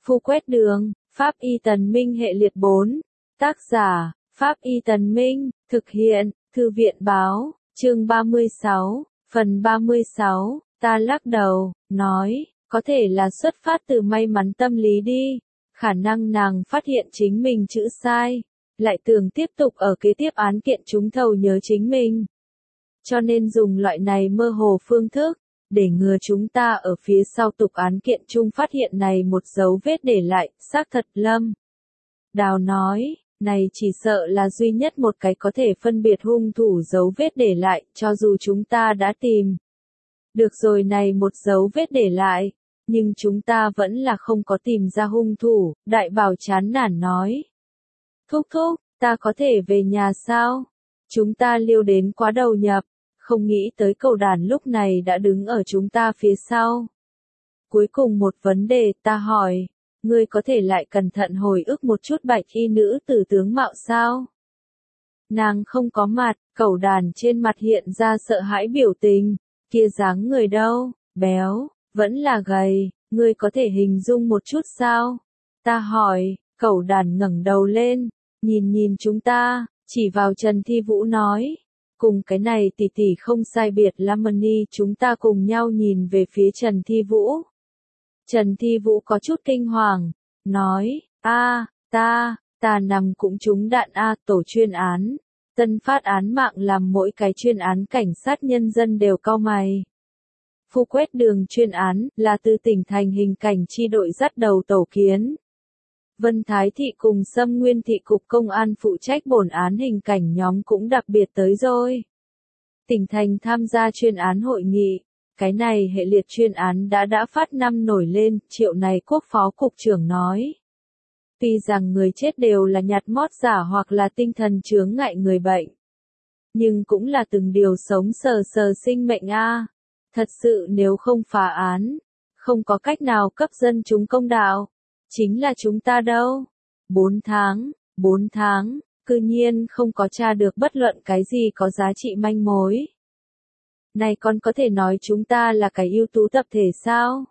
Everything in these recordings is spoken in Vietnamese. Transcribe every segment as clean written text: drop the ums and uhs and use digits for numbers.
Phu quét đường, Pháp Y Tần Minh hệ liệt 4. Tác giả, Pháp Y Tần Minh, thực hiện, Thư viện báo, chương 36, phần 36, ta lắc đầu, nói, có thể là xuất phát từ may mắn tâm lý đi, khả năng nàng phát hiện chính mình chữ sai, lại tưởng tiếp tục ở kế tiếp án kiện trúng thầu nhớ chính mình. Cho nên dùng loại này mơ hồ phương thức, để ngừa chúng ta ở phía sau tục án kiện chung phát hiện này một dấu vết để lại, xác thật Lâm. Đào nói, này chỉ sợ là duy nhất một cái có thể phân biệt hung thủ dấu vết để lại, cho dù chúng ta đã tìm được rồi này một dấu vết để lại, nhưng chúng ta vẫn là không có tìm ra hung thủ, Đại Bảo chán nản nói. Thúc thúc, ta có thể về nhà sao? Chúng ta liêu đến quá đầu nhập, không nghĩ tới cầu đàn lúc này đã đứng ở chúng ta phía sau. Cuối cùng một vấn đề ta hỏi, ngươi có thể lại cẩn thận hồi ức một chút bạch y nữ tử tướng mạo sao? Nàng không có mặt, cầu đàn trên mặt hiện ra sợ hãi biểu tình, kia dáng người đâu, béo, vẫn là gầy, ngươi có thể hình dung một chút sao? Ta hỏi, cầu đàn ngẩng đầu lên, nhìn chúng ta, chỉ vào Trần Thi Vũ nói. Cùng cái này tỷ tỷ không sai biệt Lamani, chúng ta cùng nhau nhìn về phía Trần Thi Vũ. Trần Thi Vũ có chút kinh hoàng, nói, ta nằm cũng trúng đạn tổ chuyên án. Tân phát án mạng làm mỗi cái chuyên án cảnh sát nhân dân đều cau mày. Phu quét đường chuyên án là từ tỉnh thành hình cảnh chi đội dắt đầu tẩu kiến. Vân Thái Thị cùng Sâm Nguyên Thị cục công an phụ trách bổn án hình cảnh nhóm cũng đặc biệt tới rồi. Tỉnh thành tham gia chuyên án hội nghị, cái này hệ liệt chuyên án đã phát năm nổi lên, Triệu này Quốc phó cục trưởng nói. Tuy rằng người chết đều là nhặt mót giả hoặc là tinh thần chướng ngại người bệnh, nhưng cũng là từng điều sống sờ sinh mệnh Thật sự nếu không phá án, không có cách nào cấp dân chúng công đạo. Chính là chúng ta đâu. 4 tháng, cư nhiên không có tra được bất luận cái gì có giá trị manh mối. Này con có thể nói chúng ta là cái ưu tú tập thể sao?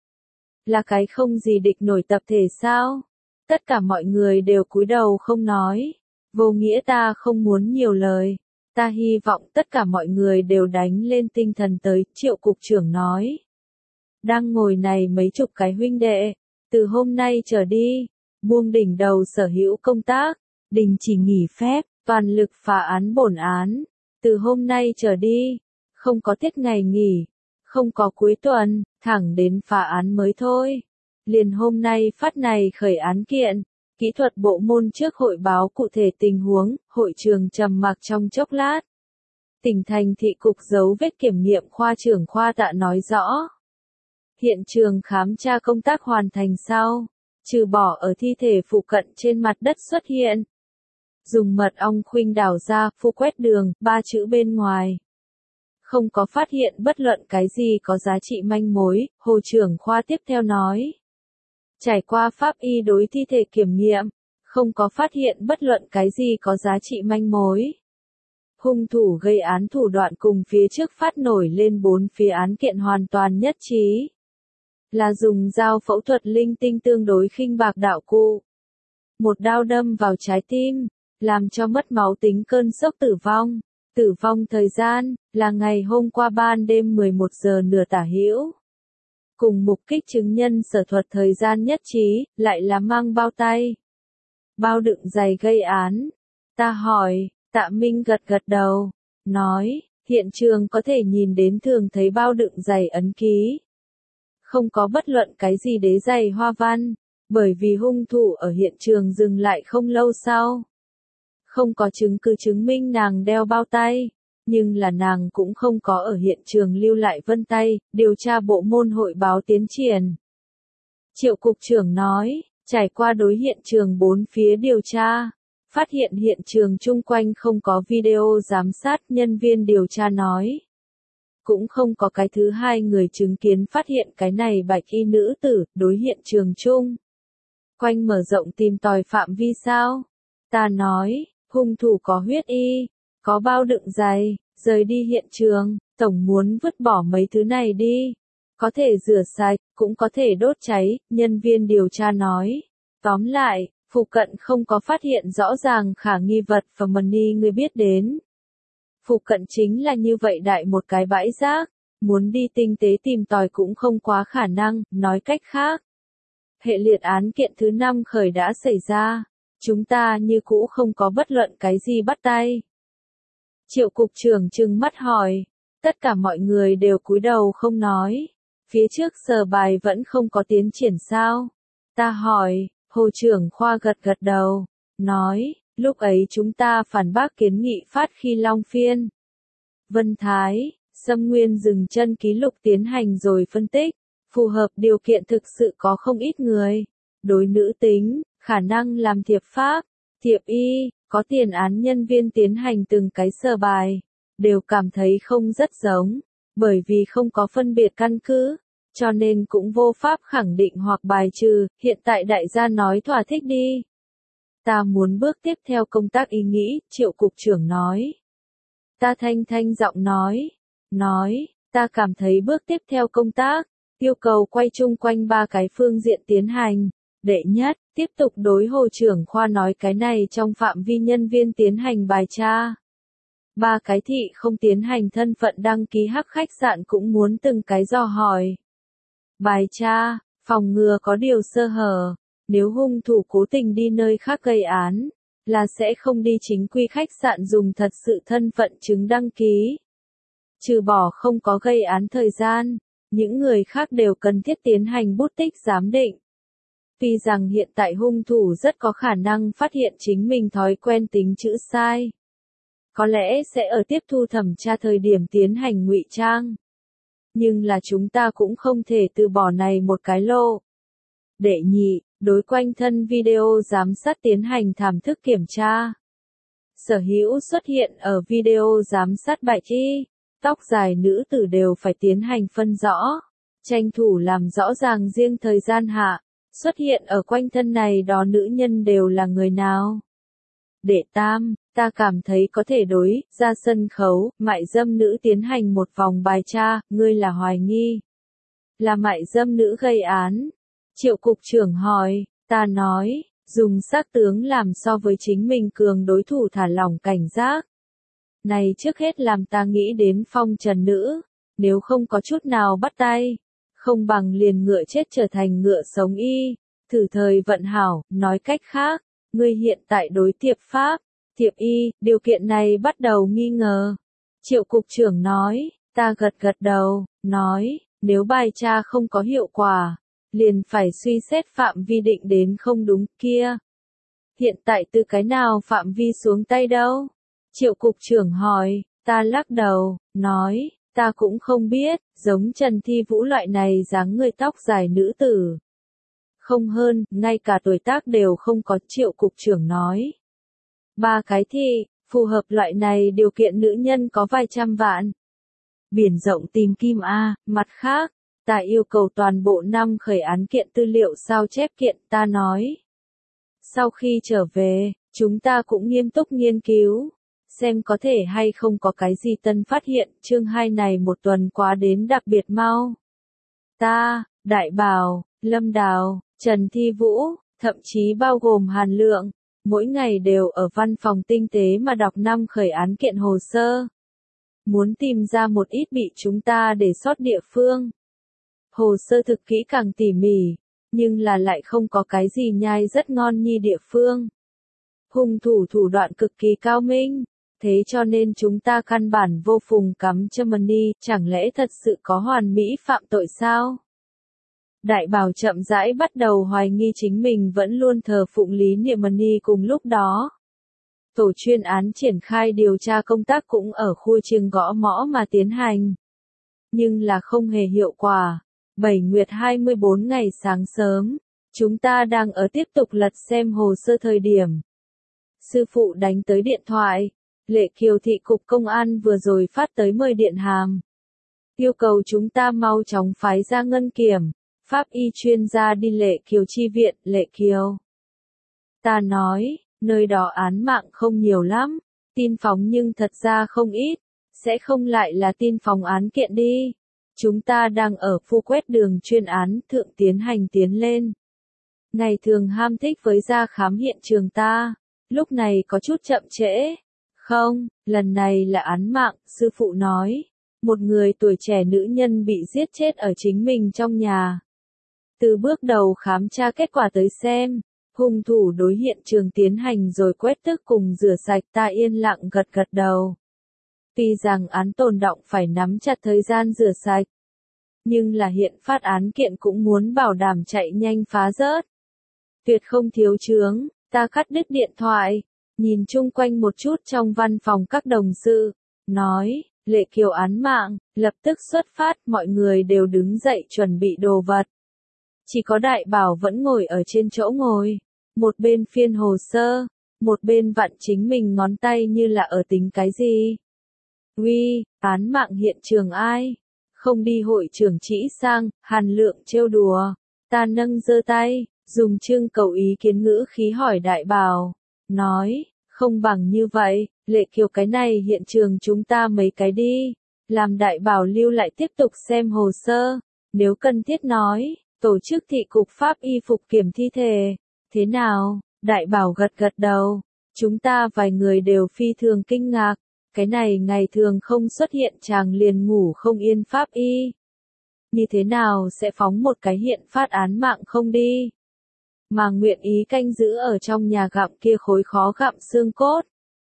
Là cái không gì địch nổi tập thể sao? Tất cả mọi người đều cúi đầu không nói. Vô nghĩa ta không muốn nhiều lời. Ta hy vọng tất cả mọi người đều đánh lên tinh thần tới, Triệu cục trưởng nói. Đang ngồi này mấy chục cái huynh đệ. Từ hôm nay trở đi, buông đỉnh đầu sở hữu công tác, đình chỉ nghỉ phép, toàn lực phá án bổn án. Từ hôm nay trở đi, không có tiết ngày nghỉ, không có cuối tuần, thẳng đến phá án mới thôi. Liền hôm nay phát này khởi án kiện, kỹ thuật bộ môn trước hội báo cụ thể tình huống, hội trường trầm mặc trong chốc lát. Tỉnh thành thị cục dấu vết kiểm nghiệm khoa trưởng khoa Tạ nói rõ. Hiện trường khám tra công tác hoàn thành sau, trừ bỏ ở thi thể phụ cận trên mặt đất xuất hiện. Dùng mật ong khuynh đảo ra, phu quét đường, 3 chữ bên ngoài. Không có phát hiện bất luận cái gì có giá trị manh mối, Hồ trưởng khoa tiếp theo nói. Trải qua pháp y đối thi thể kiểm nghiệm, không có phát hiện bất luận cái gì có giá trị manh mối. Hung thủ gây án thủ đoạn cùng phía trước phát nổi lên 4 phía án kiện hoàn toàn nhất trí. Là dùng dao phẫu thuật linh tinh tương đối khinh bạc đạo cụ. Một đao đâm vào trái tim, làm cho mất máu tính cơn sốc tử vong. Tử vong thời gian, là ngày hôm qua ban đêm 11 giờ nửa tả hữu. Cùng mục kích chứng nhân sở thuật thời gian nhất trí, lại là mang bao tay. Bao đựng giày gây án. Ta hỏi, Tạ Minh gật đầu, nói, hiện trường có thể nhìn đến thường thấy bao đựng giày ấn ký. Không có bất luận cái gì đế giày hoa văn, bởi vì hung thủ ở hiện trường dừng lại không lâu sau. Không có chứng cứ chứng minh nàng đeo bao tay, nhưng là nàng cũng không có ở hiện trường lưu lại vân tay, điều tra bộ môn hội báo tiến triển. Triệu cục trưởng nói, trải qua đối hiện trường 4 phía điều tra, phát hiện hiện trường chung quanh không có video giám sát, nhân viên điều tra nói. Cũng không có cái thứ hai người chứng kiến phát hiện cái này bạch y nữ tử, đối hiện trường chung. Quanh mở rộng tìm tòi phạm vi sao? Ta nói, hung thủ có huyết y, có bao đựng giày, rời đi hiện trường, tổng muốn vứt bỏ mấy thứ này đi. Có thể rửa sạch, cũng có thể đốt cháy, nhân viên điều tra nói. Tóm lại, phụ cận không có phát hiện rõ ràng khả nghi vật và money người biết đến. Phụ cận chính là như vậy đại một cái bãi rác, muốn đi tinh tế tìm tòi cũng không quá khả năng, nói cách khác. Hệ liệt án kiện thứ 5 khởi đã xảy ra, chúng ta như cũ không có bất luận cái gì bắt tay. Triệu cục trưởng trừng mắt hỏi, tất cả mọi người đều cúi đầu không nói, phía trước sờ bài vẫn không có tiến triển sao? Ta hỏi, Hồ trưởng khoa gật gật đầu, nói, lúc ấy chúng ta phản bác kiến nghị phát khi Long Phiên. Vân Thái, Sâm Nguyên dừng chân ký lục tiến hành rồi phân tích, phù hợp điều kiện thực sự có không ít người. Đối nữ tính, khả năng làm thiệp pháp, thiệp y, có tiền án nhân viên tiến hành từng cái sờ bài, đều cảm thấy không rất giống, bởi vì không có phân biệt căn cứ, cho nên cũng vô pháp khẳng định hoặc bài trừ, hiện tại đại gia nói thỏa thích đi. Ta muốn bước tiếp theo công tác ý nghĩ, Triệu cục trưởng nói. Ta thanh giọng nói, ta cảm thấy bước tiếp theo công tác, yêu cầu quay chung quanh 3 cái phương diện tiến hành. Đệ nhất, tiếp tục đối Hồ trưởng khoa nói cái này trong phạm vi nhân viên tiến hành bài tra. 3 cái thị không tiến hành thân phận đăng ký hắc khách sạn cũng muốn từng cái dò hỏi. Bài tra, phòng ngừa có điều sơ hở, nếu hung thủ cố tình đi nơi khác gây án, là sẽ không đi chính quy khách sạn dùng thật sự thân phận chứng đăng ký. Trừ bỏ không có gây án thời gian, những người khác đều cần thiết tiến hành bút tích giám định. Tuy rằng hiện tại hung thủ rất có khả năng phát hiện chính mình thói quen tính chữ sai. Có lẽ sẽ ở tiếp thu thẩm tra thời điểm tiến hành ngụy trang. Nhưng là chúng ta cũng không thể từ bỏ này một cái lô. Đệ nhị, đối quanh thân video giám sát tiến hành thảm thức kiểm tra. Sở hữu xuất hiện ở video giám sát bạch y, tóc dài nữ tử đều phải tiến hành phân rõ, tranh thủ làm rõ ràng riêng thời gian hạ, xuất hiện ở quanh thân này đó nữ nhân đều là người nào. Đệ tam, ta cảm thấy có thể đối, ra sân khấu, mại dâm nữ tiến hành một vòng bài tra, ngươi là hoài nghi. Là mại dâm nữ gây án. Triệu cục trưởng hỏi, ta nói, dùng sắc tướng làm so với chính mình cường đối thủ thả lỏng cảnh giác. Này trước hết làm ta nghĩ đến phong trần nữ, nếu không có chút nào bắt tay, không bằng liền ngựa chết trở thành ngựa sống y, thử thời vận hảo, nói cách khác, ngươi hiện tại đối thiệp pháp, thiệp y, điều kiện này bắt đầu nghi ngờ. Triệu cục trưởng nói, ta gật đầu, nói, nếu bài tra không có hiệu quả, liền phải suy xét phạm vi định đến không đúng kia. Hiện tại từ cái nào phạm vi xuống tay đâu? Triệu cục trưởng hỏi, ta lắc đầu, nói, ta cũng không biết, giống Trần Thi Vũ loại này dáng người tóc dài nữ tử. Không hơn, ngay cả tuổi tác đều không có, Triệu cục trưởng nói. 3 cái thị, phù hợp loại này điều kiện nữ nhân có vài trăm vạn. Biển rộng tìm kim A, mặt khác, ta yêu cầu toàn bộ 5 khởi án kiện tư liệu sao chép kiện, ta nói. Sau khi trở về, chúng ta cũng nghiêm túc nghiên cứu, xem có thể hay không có cái gì tân phát hiện, chương 2 này một tuần quá đến đặc biệt mau. Ta, Đại Bảo, Lâm Đào, Trần Thi Vũ, thậm chí bao gồm Hàn Lượng, mỗi ngày đều ở văn phòng tinh tế mà đọc 5 khởi án kiện hồ sơ. Muốn tìm ra một ít bị chúng ta để sót địa phương. Hồ sơ thực kỹ càng tỉ mỉ, nhưng là lại không có cái gì nhai rất ngon nhi địa phương. Hung thủ thủ đoạn cực kỳ cao minh, thế cho nên chúng ta căn bản vô phùng cắm châm money, chẳng lẽ thật sự có hoàn mỹ phạm tội sao? Đại Bảo chậm rãi bắt đầu hoài nghi chính mình vẫn luôn thờ phụng lý niệm money cùng lúc đó. Tổ chuyên án triển khai điều tra công tác cũng ở khu trường gõ mõ mà tiến hành. Nhưng là không hề hiệu quả. 7 Nguyệt 24 ngày sáng sớm, chúng ta đang ở tiếp tục lật xem hồ sơ thời điểm. Sư phụ đánh tới điện thoại, Lệ Kiều thị cục công an vừa rồi phát tới mời điện hàm. Yêu cầu chúng ta mau chóng phái ra ngân kiểm, pháp y chuyên gia đi Lệ Kiều chi viện, Lệ Kiều. Ta nói, nơi đó án mạng không nhiều lắm, tin phóng nhưng thật ra không ít, sẽ không lại là tin phóng án kiện đi. Chúng ta đang ở phu quét đường chuyên án thượng tiến lên. Ngày thường ham thích với ra khám hiện trường ta, lúc này có chút chậm trễ. Không, lần này là án mạng, sư phụ nói. Một người tuổi trẻ nữ nhân bị giết chết ở chính mình trong nhà. Từ bước đầu khám tra kết quả tới xem, hung thủ đối hiện trường tiến hành rồi quét tước cùng rửa sạch, ta yên lặng gật gật đầu. Tuy rằng án tồn đọng phải nắm chặt thời gian rửa sạch, nhưng là hiện phát án kiện cũng muốn bảo đảm chạy nhanh phá rớt. Tuyệt không thiếu chướng, ta cắt đứt điện thoại, nhìn chung quanh một chút trong văn phòng các đồng sự, nói, Lệ Kiều án mạng, lập tức xuất phát, mọi người đều đứng dậy chuẩn bị đồ vật. Chỉ có Đại Bảo vẫn ngồi ở trên chỗ ngồi, một bên phiên hồ sơ, một bên vặn chính mình ngón tay như là ở tính cái gì. Uy, án mạng hiện trường ai? Không đi hội trưởng Trĩ Sang, Hàn Lượng trêu đùa. Ta nâng giơ tay, dùng trưng cầu ý kiến ngữ khí hỏi Đại Bảo, nói, không bằng như vậy, Lệ Kiều cái này hiện trường chúng ta mấy cái đi, làm Đại Bảo lưu lại tiếp tục xem hồ sơ, nếu cần thiết nói, tổ chức thị cục pháp y phục kiểm thi thể, thế nào? Đại Bảo gật gật đầu, chúng ta vài người đều phi thường kinh ngạc, cái này ngày thường không xuất hiện chàng liền ngủ không yên pháp y. Như thế nào sẽ phóng một cái hiện phát án mạng không đi? Mà nguyện ý canh giữ ở trong nhà gặm kia khối khó gặm xương cốt.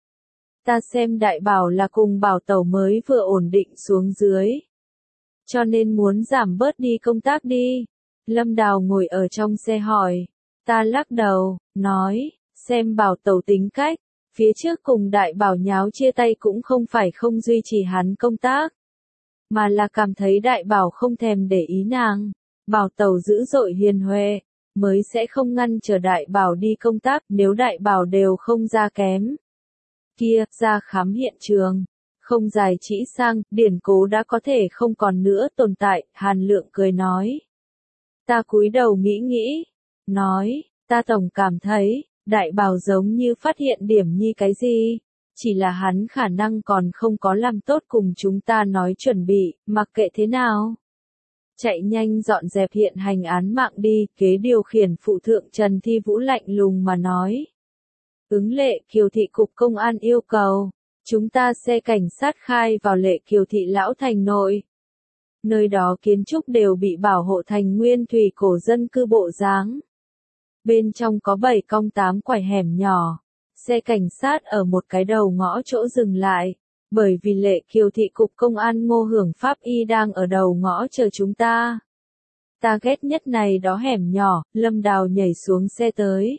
Ta xem Đại Bảo là cùng Bảo Tẩu mới vừa ổn định xuống dưới. Cho nên muốn giảm bớt đi công tác đi. Lâm Đào ngồi ở trong xe hỏi. Ta lắc đầu, nói, xem Bảo Tẩu tính cách. Phía trước cùng Đại Bảo nháo chia tay cũng không phải không duy trì hắn công tác. Mà là cảm thấy Đại Bảo không thèm để ý nàng. Bảo Tẩu dữ dội hiền huệ, mới sẽ không ngăn chờ Đại Bảo đi công tác nếu Đại Bảo đều không ra kém. Kia, ra khám hiện trường. Không dài Trĩ Sang, điển cố đã có thể không còn nữa tồn tại, Hàn Lượng cười nói. Ta cúi đầu nghĩ, nói, ta tổng cảm thấy, Đại Bảo giống như phát hiện điểm nhi cái gì, chỉ là hắn khả năng còn không có làm tốt cùng chúng ta nói chuẩn bị, mặc kệ thế nào. Chạy nhanh dọn dẹp hiện hành án mạng đi, kế điều khiển phụ thượng Trần Thi Vũ lạnh lùng mà nói. Ứng Lệ Kiều thị cục công an yêu cầu, chúng ta xe cảnh sát khai vào Lệ Kiều thị lão thành nội. Nơi đó kiến trúc đều bị bảo hộ thành nguyên thủy cổ dân cư bộ dáng. Bên trong có 7 cong 8 quải hẻm nhỏ. Xe cảnh sát ở một cái đầu ngõ chỗ dừng lại, bởi vì Lệ Kiều thị cục công an Ngô Hưởng pháp y đang ở đầu ngõ chờ chúng ta. Ta ghét nhất này đó hẻm nhỏ, Lâm Đào nhảy xuống xe tới.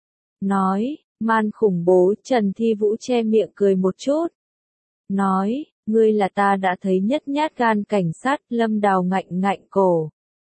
Nói, man khủng bố, Trần Thi Vũ che miệng cười một chút. Nói, ngươi là ta đã thấy nhất nhát gan cảnh sát, Lâm Đào ngạnh cổ.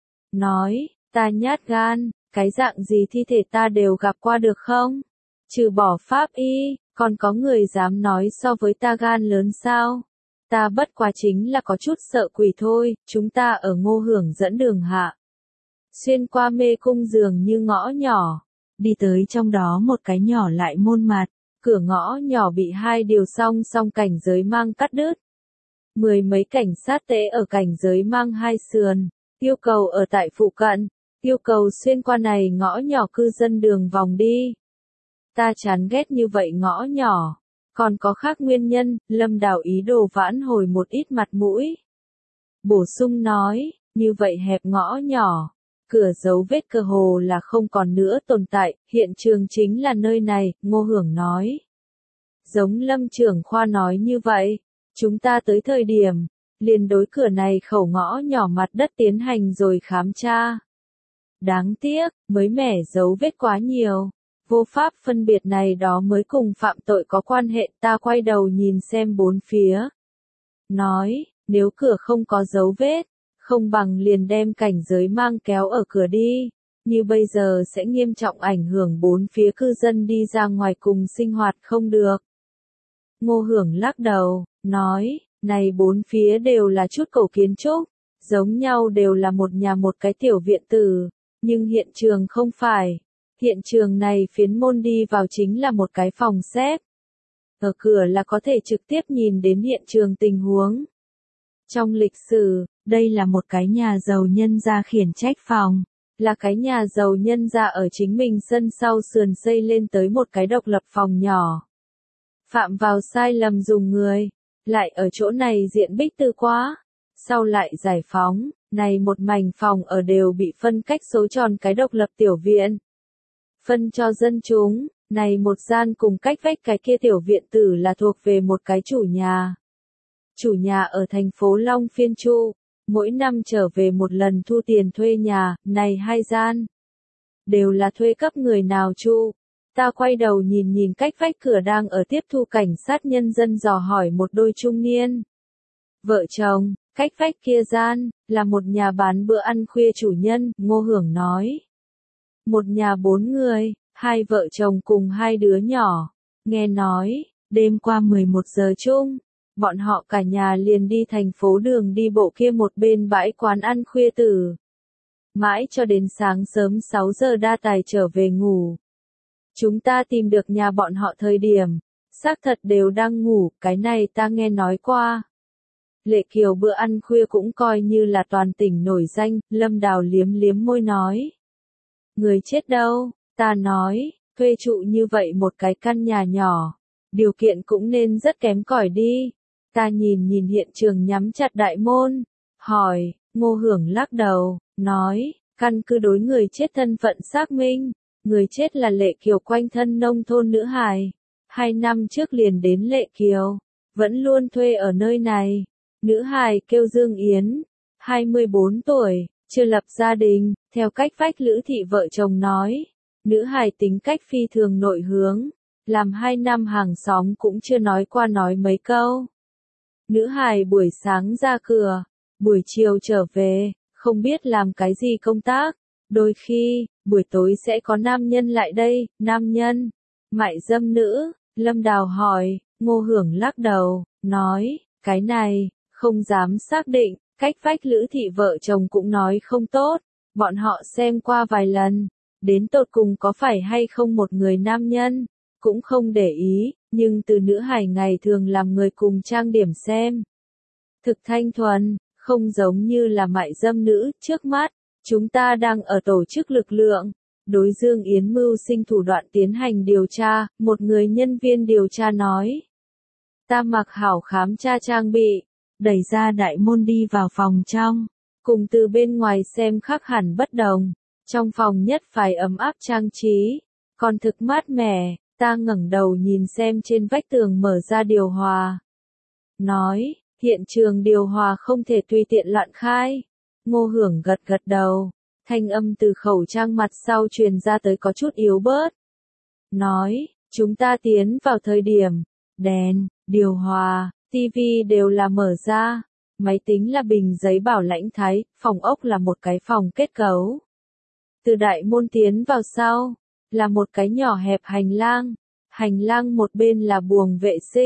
Nói, ta nhát gan, cái dạng gì thi thể ta đều gặp qua được không? Trừ bỏ pháp y, còn có người dám nói so với ta gan lớn sao? Ta bất quá chính là có chút sợ quỷ thôi, chúng ta ở Ngô Hưởng dẫn đường hạ. Xuyên qua mê cung dường như ngõ nhỏ, đi tới trong đó một cái nhỏ lại môn mặt, cửa ngõ nhỏ bị hai điều song cảnh giới mang cắt đứt. 10 mấy cảnh sát tế ở cảnh giới mang hai sườn, yêu cầu ở tại phụ cận, yêu cầu xuyên qua này ngõ nhỏ cư dân đường vòng đi. Ta chán ghét như vậy ngõ nhỏ, còn có khác nguyên nhân, Lâm Đào ý đồ vãn hồi một ít mặt mũi. Bổ sung nói, như vậy hẹp ngõ nhỏ, cửa dấu vết cơ hồ là không còn nữa tồn tại, hiện trường chính là nơi này, Ngô Hưởng nói. Giống Lâm trưởng khoa nói như vậy, chúng ta tới thời điểm, liền đối cửa này khẩu ngõ nhỏ mặt đất tiến hành rồi khám tra. Đáng tiếc, mới mẻ dấu vết quá nhiều. Vô pháp phân biệt này đó mới cùng phạm tội có quan hệ, ta quay đầu nhìn xem bốn phía. Nói, nếu cửa không có dấu vết, không bằng liền đem cảnh giới mang kéo ở cửa đi, như bây giờ sẽ nghiêm trọng ảnh hưởng bốn phía cư dân đi ra ngoài cùng sinh hoạt không được. Ngô Hưởng lắc đầu, nói, này bốn phía đều là chút cổ kiến trúc, giống nhau đều là một nhà một cái tiểu viện tử, nhưng hiện trường không phải. Hiện trường này phiến môn đi vào chính là một cái phòng xếp. Ở cửa là có thể trực tiếp nhìn đến hiện trường tình huống. Trong lịch sử, Đây là một cái nhà giàu nhân gia khiển trách phòng. Là cái nhà giàu nhân gia ở chính mình sân sau sườn xây lên tới một cái độc lập phòng nhỏ. Phạm vào sai lầm dùng người. Lại ở chỗ này diện bích tư quá. Sau lại giải phóng, này một mảnh phòng ở đều bị phân cách số tròn cái độc lập tiểu viện. Phân cho dân chúng, này một gian cùng cách vách cái kia tiểu viện tử là thuộc về một cái chủ nhà. Chủ nhà ở thành phố Long Phiên Chu, mỗi năm trở về một lần thu tiền thuê nhà, này hai gian. Đều là thuê cấp người nào chu. Ta quay đầu nhìn nhìn cách vách cửa đang ở tiếp thu cảnh sát nhân dân dò hỏi một đôi trung niên. Vợ chồng, cách vách kia gian, là một nhà bán bữa ăn khuya chủ nhân, Ngô Hưởng nói. Một nhà 4 người, 2 vợ chồng cùng 2 đứa nhỏ. Nghe nói, đêm qua 11 giờ chung, bọn họ cả nhà liền đi thành phố đường đi bộ kia một bên bãi quán ăn khuya tử. Mãi cho đến sáng sớm 6 giờ đa tài trở về ngủ. Chúng ta tìm được nhà bọn họ thời điểm, xác thật đều đang ngủ, cái này ta nghe nói qua. Lệ Kiều bữa ăn khuya cũng coi như là toàn tỉnh nổi danh, Lâm Đào liếm liếm môi nói. Người chết đâu, ta nói, thuê trụ như vậy một cái căn nhà nhỏ, điều kiện cũng nên rất kém cỏi đi. Ta nhìn nhìn hiện trường nhắm chặt đại môn, hỏi, Ngô Hưởng lắc đầu, nói, căn cứ đối người chết thân phận xác minh, người chết là Lệ Kiều quanh thân nông thôn nữ hài, 2 năm trước liền đến Lệ Kiều, vẫn luôn thuê ở nơi này. Nữ hài kêu Dương Yến, 24 tuổi, chưa lập gia đình, theo cách vách Lữ Thị vợ chồng nói. Nữ hài tính cách phi thường nội hướng, làm 2 năm hàng xóm cũng chưa nói qua nói mấy câu. Nữ hài buổi sáng ra cửa, buổi chiều trở về, không biết làm cái gì công tác. Đôi khi, buổi tối sẽ có nam nhân lại đây, nam nhân, mại dâm nữ, Lâm Đào hỏi, Ngô Hưởng lắc đầu, nói, cái này, không dám xác định, cách vách Lữ Thị vợ chồng cũng nói không tốt, bọn họ xem qua vài lần, đến tột cùng có phải hay không một người nam nhân, cũng không để ý, nhưng từ nữ hài ngày thường làm người cùng trang điểm xem. Thực thanh thuần, không giống như là mại dâm nữ, trước mắt, chúng ta đang ở tổ chức lực lượng, đối Dương Yến mưu sinh thủ đoạn tiến hành điều tra, một người nhân viên điều tra nói. Ta mặc hảo khám tra trang bị, đẩy ra đại môn đi vào phòng trong, cùng từ bên ngoài xem khác hẳn bất đồng, trong phòng nhất phải ấm áp trang trí, còn thực mát mẻ, ta ngẩng đầu nhìn xem trên vách tường mở ra điều hòa. Nói, hiện trường điều hòa không thể tùy tiện loạn khai. Ngô Hưởng gật gật đầu, thanh âm từ khẩu trang mặt sau truyền ra tới có chút yếu bớt. Nói, chúng ta tiến vào thời điểm, đèn, điều hòa, tivi đều là mở ra, máy tính là bình giấy bảo lãnh thái, phòng ốc là một cái phòng kết cấu. Từ đại môn tiến vào sau, là một cái nhỏ hẹp hành lang một bên là buồng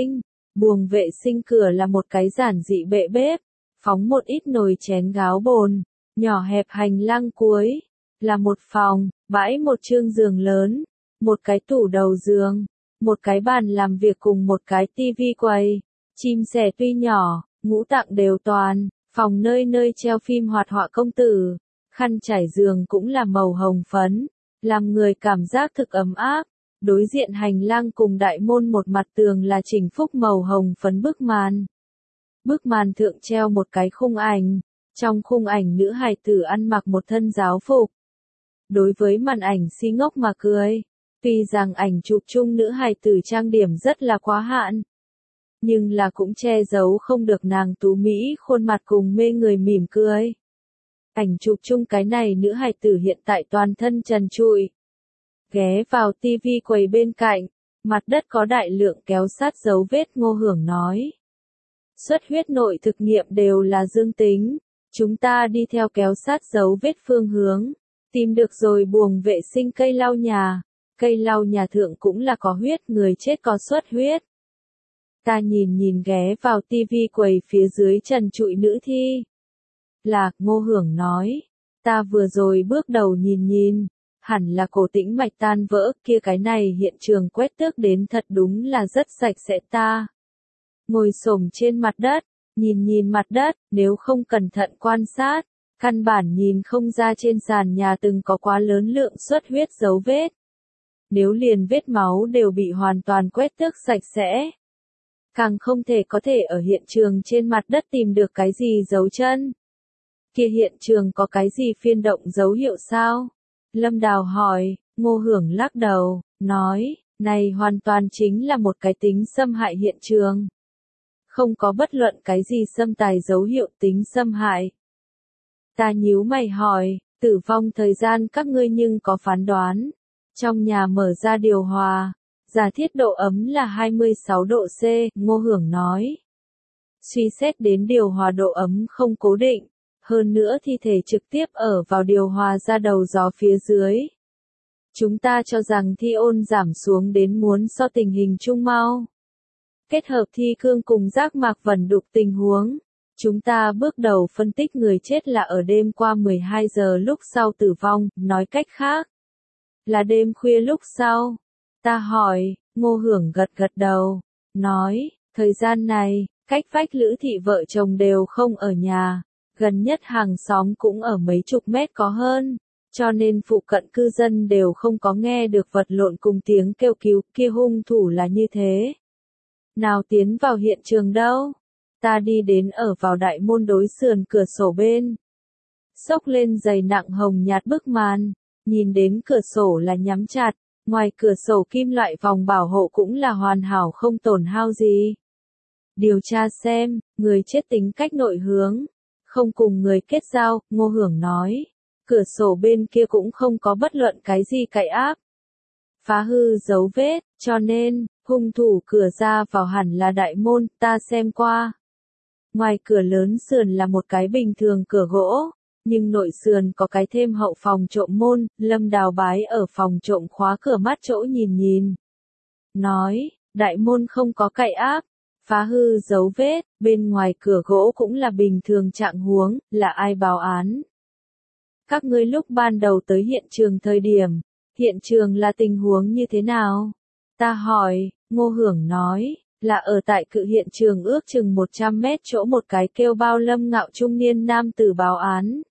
vệ sinh cửa là một cái giản dị bệ bếp, phóng một ít nồi chén gáo bồn, nhỏ hẹp hành lang cuối, là một phòng, bãi một chương giường lớn, một cái tủ đầu giường, một cái bàn làm việc cùng một cái tivi quầy, chim sẻ tuy nhỏ, ngũ tạng đều toàn, phòng nơi nơi treo phim hoạt họa công tử, khăn trải giường cũng là màu hồng phấn, làm người cảm giác thực ấm áp. Đối diện hành lang cùng đại môn một mặt tường là chỉnh phúc màu hồng phấn bức màn. Bức màn thượng treo một cái khung ảnh, trong khung ảnh nữ hài tử ăn mặc một thân giáo phục. Đối với màn ảnh si ngốc mà cười, tuy rằng ảnh chụp chung nữ hài tử trang điểm rất là quá hạn, nhưng là cũng che giấu không được nàng tú mỹ khuôn mặt cùng mê người mỉm cười. Ảnh chụp chung cái này nữ hài tử hiện tại toàn thân trần trụi. Ghé vào tivi quầy bên cạnh, mặt đất có đại lượng kéo sát dấu vết. Ngô Hưởng nói. Xuất huyết nội thực nghiệm đều là dương tính, chúng ta đi theo kéo sát dấu vết phương hướng, tìm được rồi buồng vệ sinh cây lau nhà thượng cũng là có huyết, người chết có xuất huyết. Ta nhìn nhìn ghé vào tivi quầy phía dưới trần trụi nữ thi. Ngô Hưởng nói, ta vừa rồi bước đầu nhìn, hẳn là cổ tĩnh mạch tan vỡ, kia cái này hiện trường quét tước đến thật đúng là rất sạch sẽ. Ta ngồi xổm trên mặt đất, nhìn nhìn mặt đất, nếu không cẩn thận quan sát, căn bản nhìn không ra trên sàn nhà từng có quá lớn lượng xuất huyết dấu vết. Nếu liền vết máu đều bị hoàn toàn quét tước sạch sẽ, càng không thể có thể ở hiện trường trên mặt đất tìm được cái gì dấu chân. Kia hiện trường có cái gì phiên động dấu hiệu sao? Lâm Đào hỏi, Ngô Hưởng lắc đầu, nói, này hoàn toàn chính là một cái tính xâm hại hiện trường. Không có bất luận cái gì xâm tài dấu hiệu tính xâm hại. Ta nhíu mày hỏi, tử vong thời gian các ngươi nhưng có phán đoán. Trong nhà mở ra điều hòa, giả thiết độ ấm là 26 độ C, Ngô Hưởng nói. Suy xét đến điều hòa độ ấm không cố định, hơn nữa thi thể trực tiếp ở vào điều hòa ra đầu gió phía dưới. Chúng ta cho rằng thi ôn giảm xuống đến muốn so tình hình chung mau. Kết hợp thi cương cùng giác mạc vẩn đục tình huống, chúng ta bước đầu phân tích người chết là ở đêm qua 12 giờ lúc sau tử vong, nói cách khác. Là đêm khuya lúc sau. Ta hỏi, Ngô Hưởng gật gật đầu, nói, thời gian này, cách vách Lữ thị vợ chồng đều không ở nhà, gần nhất hàng xóm cũng ở mấy chục mét có hơn, cho nên phụ cận cư dân đều không có nghe được vật lộn cùng tiếng kêu cứu, kia hung thủ là như thế. Nào tiến vào hiện trường đâu? Ta đi đến ở vào đại môn đối sườn cửa sổ bên. Xốc lên dày nặng hồng nhạt bức màn, nhìn đến cửa sổ là nhắm chặt, ngoài cửa sổ kim loại vòng bảo hộ cũng là hoàn hảo không tổn hao gì. Điều tra xem, người chết tính cách nội hướng, không cùng người kết giao, Ngô Hưởng nói. Cửa sổ bên kia cũng không có bất luận cái gì cậy áp. Phá hư dấu vết, cho nên, hung thủ cửa ra vào hẳn là đại môn, ta xem qua. Ngoài cửa lớn sườn là một cái bình thường cửa gỗ, nhưng nội sườn có cái thêm hậu phòng trộm môn, Lâm Đào bái ở phòng trộm khóa cửa mắt chỗ nhìn nhìn. Nói, đại môn không có cậy áp, phá hư dấu vết, bên ngoài cửa gỗ cũng là bình thường trạng huống, là ai báo án. Các ngươi lúc ban đầu tới hiện trường thời điểm, hiện trường là tình huống như thế nào? Ta hỏi, Ngô Hưởng nói, là ở tại cự hiện trường ước chừng 100 mét chỗ một cái kêu Bao Lâm Ngạo trung niên nam tử báo án.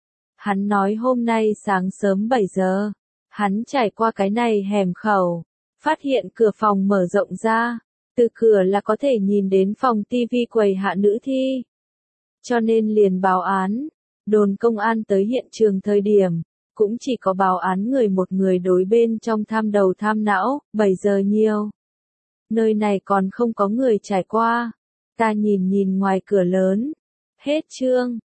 Hắn nói hôm nay sáng sớm 7 giờ, hắn trải qua cái này hẻm khẩu, phát hiện cửa phòng mở rộng ra, từ cửa là có thể nhìn đến phòng tivi quầy hạ nữ thi. Cho nên liền báo án, đồn công an tới hiện trường thời điểm, cũng chỉ có báo án người một người đối bên trong tham đầu tham não, 7 giờ nhiều. Nơi này còn không có người trải qua. Ta nhìn nhìn ngoài cửa lớn. Hết chương.